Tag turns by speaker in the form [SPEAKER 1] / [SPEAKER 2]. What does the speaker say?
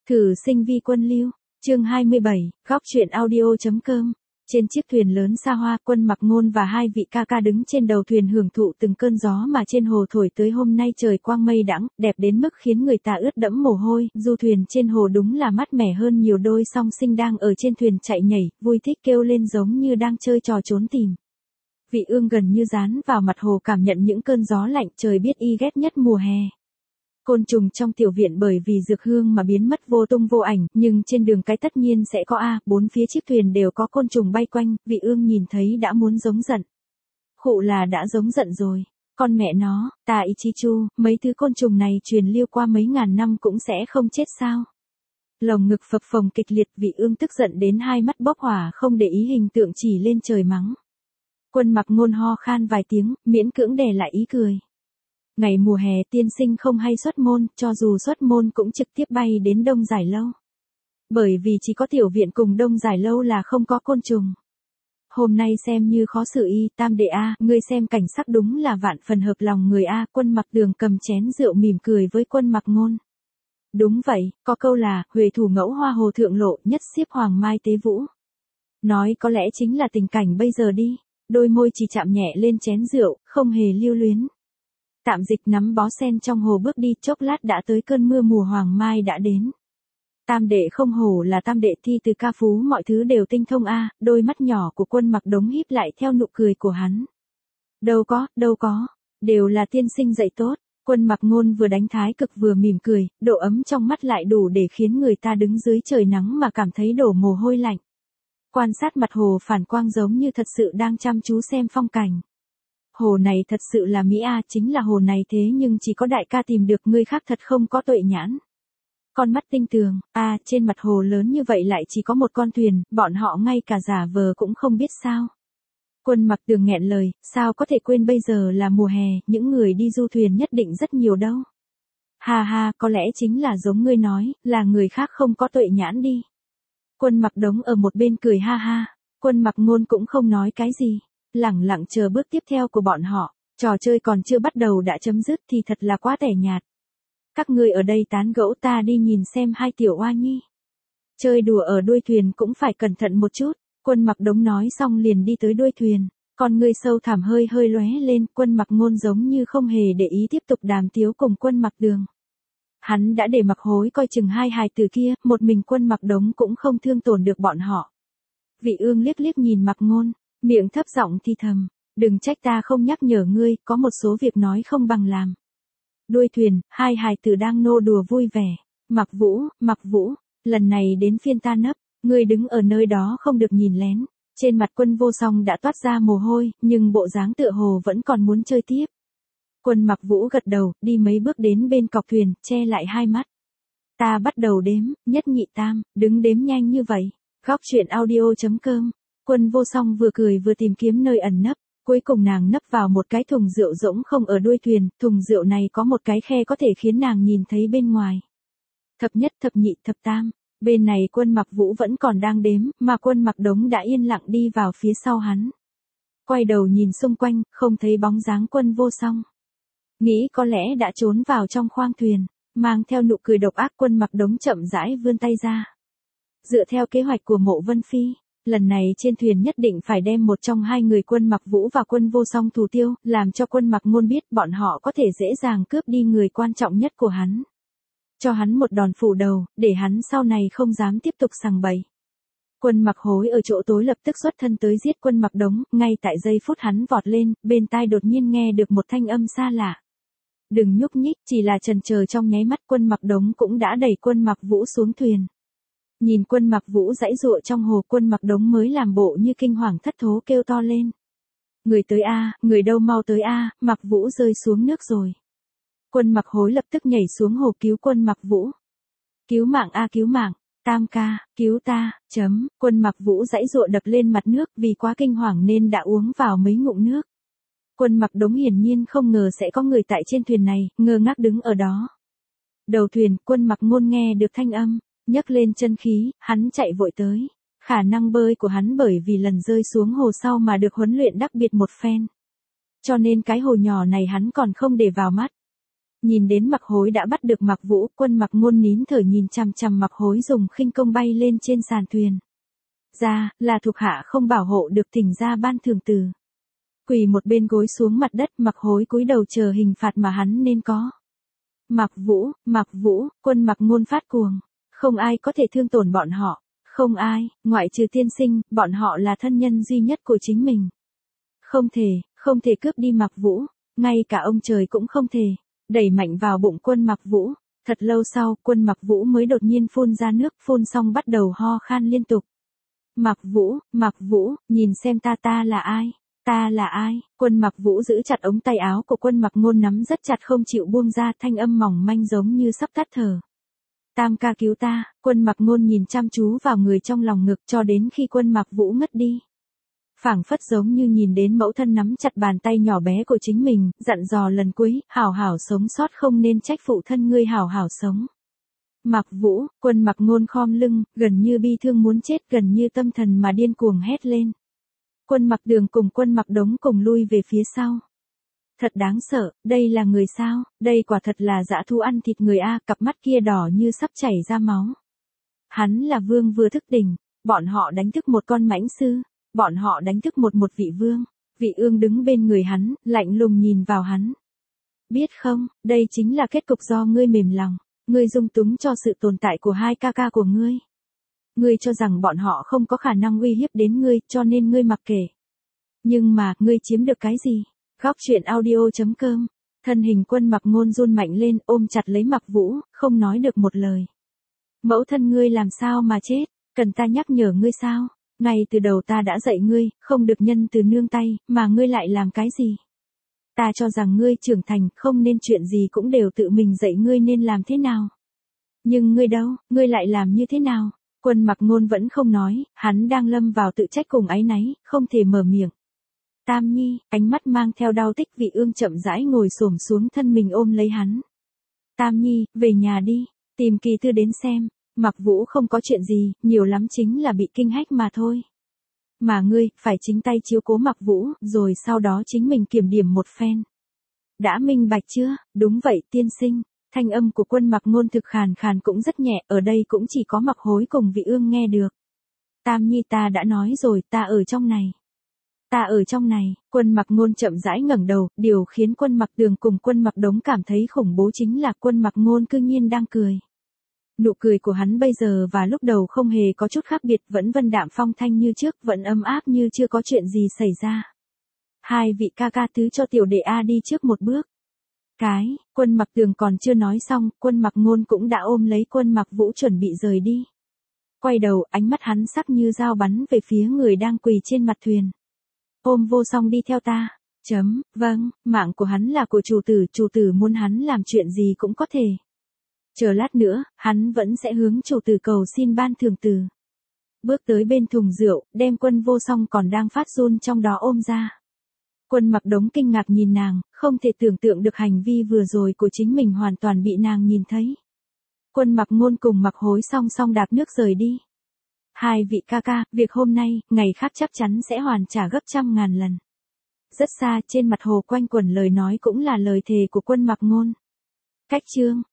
[SPEAKER 1] Thử sinh vi quân lưu, chương 27, góc truyện audio.com. Trên chiếc thuyền lớn xa hoa, Quân Mặc Ngôn và hai vị ca ca đứng trên đầu thuyền hưởng thụ từng cơn gió mà trên hồ thổi tới. Hôm nay trời quang mây đãng, đẹp đến mức khiến người ta ướt đẫm mồ hôi. Du thuyền trên hồ đúng là mát mẻ hơn nhiều. Đôi song sinh đang ở trên thuyền chạy nhảy, vui thích kêu lên giống như đang chơi trò trốn tìm. Vị Ương gần như dán vào mặt hồ cảm nhận những cơn gió lạnh. Trời biết y ghét nhất mùa hè. Côn trùng trong tiểu viện bởi vì dược hương mà biến mất vô tung vô ảnh, nhưng trên đường cái tất nhiên sẽ có bốn phía chiếc thuyền đều có côn trùng bay quanh. Vị Ương nhìn thấy đã muốn giống giận. Khụ là đã giống giận rồi. Con mẹ nó, ta Ichichu, mấy thứ côn trùng này truyền lưu qua mấy ngàn năm cũng sẽ không chết sao? Lồng ngực phập phồng kịch liệt, Vị Ương tức giận đến hai mắt bốc hỏa, không để ý hình tượng chỉ lên trời mắng. Quân Mặc Ngôn ho khan vài tiếng, miễn cưỡng đè lại ý cười. Ngày mùa hè tiên sinh không hay xuất môn, cho dù xuất môn cũng trực tiếp bay đến Đông Giải Lâu. Bởi vì chỉ có tiểu viện cùng Đông Giải Lâu là không có côn trùng. Hôm nay xem như khó xử y, tam đệ ngươi xem cảnh sắc đúng là vạn phần hợp lòng người Quân Mặc Đường cầm chén rượu mỉm cười với Quân Mặc Ngôn. Đúng vậy, có câu là, huệ thủ ngẫu hoa hồ thượng lộ, nhất xiếp hoàng mai tế vũ. Nói có lẽ chính là tình cảnh bây giờ đi, đôi môi chỉ chạm nhẹ lên chén rượu, không hề lưu luyến. Tạm dịch nắm bó sen trong hồ bước đi, chốc lát đã tới cơn mưa mùa hoàng mai đã đến. Tam đệ không hổ là tam đệ, thi từ ca phú mọi thứ đều tinh thông đôi mắt nhỏ của Quân Mặc Đống híp lại theo nụ cười của hắn. Đâu có, đều là tiên sinh dạy tốt. Quân Mặc Ngôn vừa đánh thái cực vừa mỉm cười, độ ấm trong mắt lại đủ để khiến người ta đứng dưới trời nắng mà cảm thấy đổ mồ hôi lạnh. Quan sát mặt hồ phản quang giống như thật sự đang chăm chú xem phong cảnh. Hồ này thật sự là Mỹ chính là hồ này thế nhưng chỉ có đại ca tìm được, người khác thật không có tuệ nhãn. Con mắt tinh tường, trên mặt hồ lớn như vậy lại chỉ có một con thuyền, bọn họ ngay cả giả vờ cũng không biết sao. Quân Mặc Đường nghẹn lời, sao có thể quên bây giờ là mùa hè, những người đi du thuyền nhất định rất nhiều đâu. Ha, có lẽ chính là giống ngươi nói, là người khác không có tuệ nhãn đi. Quân Mặc Đống ở một bên cười ha. Quân Mặc Ngôn cũng không nói cái gì. Lẳng lặng chờ bước tiếp theo của bọn họ, trò chơi còn chưa bắt đầu đã chấm dứt thì thật là quá tẻ nhạt. Các ngươi ở đây tán gẫu, ta đi nhìn xem hai tiểu oa nhi. Chơi đùa ở đuôi thuyền cũng phải cẩn thận một chút. Quân Mặc Đống nói xong liền đi tới đuôi thuyền, con ngươi sâu thẳm hơi lóe lên. Quân Mặc Ngôn giống như không hề để ý tiếp tục đàm tiếu cùng Quân Mặc Đường. Hắn đã để Mặc Hối coi chừng hai hài tử kia, một mình Quân Mặc Đống cũng không thương tổn được bọn họ. Vị Ương liếc nhìn Mặc Ngôn, miệng thấp giọng thì thầm, đừng trách ta không nhắc nhở ngươi, có một số việc nói không bằng làm. Đuôi thuyền, hai hài tử đang nô đùa vui vẻ. Mặc Vũ, lần này đến phiên ta nấp, ngươi đứng ở nơi đó không được nhìn lén. Trên mặt Quân Vô Song đã toát ra mồ hôi, nhưng bộ dáng tựa hồ vẫn còn muốn chơi tiếp. Quân Mặc Vũ gật đầu, đi mấy bước đến bên cọc thuyền, che lại hai mắt. Ta bắt đầu đếm, nhất nhị tam, đứng đếm nhanh như vậy. Góc truyện audio.com. Quân Vô Song vừa cười vừa tìm kiếm nơi ẩn nấp, cuối cùng nàng nấp vào một cái thùng rượu rỗng không ở đuôi thuyền, thùng rượu này có một cái khe có thể khiến nàng nhìn thấy bên ngoài. Thập nhất, thập nhị, thập tam, bên này Quân Mặc Vũ vẫn còn đang đếm, mà Quân Mặc Đống đã yên lặng đi vào phía sau hắn. Quay đầu nhìn xung quanh, không thấy bóng dáng Quân Vô Song. Nghĩ có lẽ đã trốn vào trong khoang thuyền, mang theo nụ cười độc ác. Quân Mặc Đống chậm rãi vươn tay ra. Dựa theo kế hoạch của Mộ Vân Phi, lần này trên thuyền nhất định phải đem một trong hai người Quân Mặc Vũ và Quân Vô Song thủ tiêu, làm cho Quân Mặc Ngôn biết bọn họ có thể dễ dàng cướp đi người quan trọng nhất của hắn. Cho hắn một đòn phủ đầu, để hắn sau này không dám tiếp tục sằng bậy. Quân Mặc Hối ở chỗ tối lập tức xuất thân tới giết Quân Mặc Đống, ngay tại giây phút hắn vọt lên, bên tai đột nhiên nghe được một thanh âm xa lạ. Đừng nhúc nhích, chỉ là chần chờ trong nháy mắt Quân Mặc Đống cũng đã đẩy Quân Mặc Vũ xuống thuyền. Nhìn Quân Mặc Vũ giãy giụa trong hồ, Quân Mặc Đống mới làm bộ như kinh hoàng thất thố kêu to lên. Người tới người đâu, mau tới Mặc Vũ rơi xuống nước rồi. Quân Mặc Hối lập tức nhảy xuống hồ cứu Quân Mặc Vũ. Cứu mạng cứu mạng, tam ca, cứu ta, Quân Mặc Vũ giãy giụa đập lên mặt nước, vì quá kinh hoàng nên đã uống vào mấy ngụm nước. Quân Mặc Đống hiển nhiên không ngờ sẽ có người tại trên thuyền này, ngơ ngác đứng ở đó. Đầu thuyền, Quân Mặc Ngôn nghe được thanh âm, nhấc lên chân khí, hắn chạy vội tới. Khả năng bơi của hắn bởi vì lần rơi xuống hồ sau mà được huấn luyện đặc biệt một phen. Cho nên cái hồ nhỏ này hắn còn không để vào mắt. Nhìn đến Mặc Hối đã bắt được Mặc Vũ, Quân Mặc Ngôn nín thở nhìn chằm chằm Mặc Hối dùng khinh công bay lên trên sàn thuyền. Ra, là thuộc hạ không bảo hộ được thỉnh ra ban thưởng từ. Quỳ một bên gối xuống mặt đất, Mặc Hối cúi đầu chờ hình phạt mà hắn nên có. Mặc Vũ, Quân Mặc Ngôn phát cuồng. Không ai có thể thương tổn bọn họ. Không ai, ngoại trừ tiên sinh, bọn họ là thân nhân duy nhất của chính mình. Không thể cướp đi Mặc Vũ. Ngay cả ông trời cũng không thể. Đẩy mạnh vào bụng Quân Mặc Vũ. Thật lâu sau, Quân Mặc Vũ mới đột nhiên phun ra nước, phun xong bắt đầu ho khan liên tục. Mặc Vũ, nhìn xem ta là ai? Ta là ai? Quân Mặc Vũ giữ chặt ống tay áo của Quân Mặc Ngôn nắm rất chặt không chịu buông ra, thanh âm mỏng manh giống như sắp tắt thở. Tam ca cứu ta, Quân Mặc Ngôn nhìn chăm chú vào người trong lòng ngực cho đến khi Quân Mặc Vũ ngất đi. Phảng phất giống như nhìn đến mẫu thân nắm chặt bàn tay nhỏ bé của chính mình, dặn dò lần cuối, hảo hảo sống sót không nên trách phụ thân ngươi hảo hảo sống. Mặc Vũ, Quân Mặc Ngôn khom lưng, gần như bi thương muốn chết, gần như tâm thần mà điên cuồng hét lên. Quân Mặc Đường cùng Quân Mặc Đống cùng lui về phía sau. Thật đáng sợ, đây là người sao, đây quả thật là dã thú ăn thịt người a, cặp mắt kia đỏ như sắp chảy ra máu. Hắn là vương vừa thức tỉnh, bọn họ đánh thức một con mãnh sư, bọn họ đánh thức một vị vương, Vị Ương đứng bên người hắn, lạnh lùng nhìn vào hắn. Biết không, đây chính là kết cục do ngươi mềm lòng, ngươi dung túng cho sự tồn tại của hai ca ca của ngươi. Ngươi cho rằng bọn họ không có khả năng uy hiếp đến ngươi, cho nên ngươi mặc kệ. Nhưng mà, ngươi chiếm được cái gì? Góc truyện audio.com. Thân hình Quân Mặc Ngôn run mạnh lên, ôm chặt lấy Mặc Vũ, không nói được một lời. Mẫu thân ngươi làm sao mà chết, cần ta nhắc nhở ngươi sao? Ngay từ đầu ta đã dạy ngươi, không được nhân từ nương tay, mà ngươi lại làm cái gì? Ta cho rằng ngươi trưởng thành, không nên chuyện gì cũng đều tự mình dạy ngươi nên làm thế nào. Nhưng ngươi đâu, ngươi lại làm như thế nào? Quân Mặc Ngôn vẫn không nói, hắn đang lâm vào tự trách cùng áy náy, không thể mở miệng. Tam Nhi, ánh mắt mang theo đau tích, Vị Ương chậm rãi ngồi xổm xuống thân mình ôm lấy hắn. Tam Nhi, về nhà đi, tìm Kỳ Thư đến xem. Mặc Vũ không có chuyện gì, nhiều lắm chính là bị kinh hách mà thôi. Mà ngươi, phải chính tay chiếu cố Mặc Vũ, rồi sau đó chính mình kiểm điểm một phen. Đã minh bạch chưa? Đúng vậy tiên sinh. Thanh âm của Quân Mặc Ngôn thực khàn khàn cũng rất nhẹ, ở đây cũng chỉ có Mặc Hối cùng Vị Ương nghe được. Tam Nhi ta đã nói rồi, ta ở trong này. Ta ở trong này, Quân Mặc Ngôn chậm rãi ngẩng đầu, điều khiến Quân Mặc Đường cùng Quân Mặc Đống cảm thấy khủng bố chính là Quân Mặc Ngôn cư nhiên đang cười. Nụ cười của hắn bây giờ và lúc đầu không hề có chút khác biệt, vẫn vân đạm phong thanh như trước, vẫn ấm áp như chưa có chuyện gì xảy ra. Hai vị ca ca thứ cho tiểu đệ A đi trước một bước. Quân Mặc Đường còn chưa nói xong, Quân Mặc Ngôn cũng đã ôm lấy Quân Mặc Vũ chuẩn bị rời đi. Quay đầu, ánh mắt hắn sắc như dao bắn về phía người đang quỳ trên mặt thuyền. Ôm vô song đi theo ta. Vâng, mạng của hắn là của chủ tử muốn hắn làm chuyện gì cũng có thể. Chờ lát nữa, hắn vẫn sẽ hướng chủ tử cầu xin ban thưởng từ. Bước tới bên thùng rượu, đem Quân vô song còn đang phát run trong đó ôm ra. Quân Mặc Đống kinh ngạc nhìn nàng, không thể tưởng tượng được hành vi vừa rồi của chính mình hoàn toàn bị nàng nhìn thấy. Quân Mặc Ngôn cùng Mặc Hối song song đạp nước rời đi. Hai vị ca ca, việc hôm nay, ngày khác chắc chắn sẽ hoàn trả gấp trăm ngàn lần. Rất xa, trên mặt hồ quanh quẩn lời nói cũng là lời thề của Quân Mặc Ngôn. Cách chương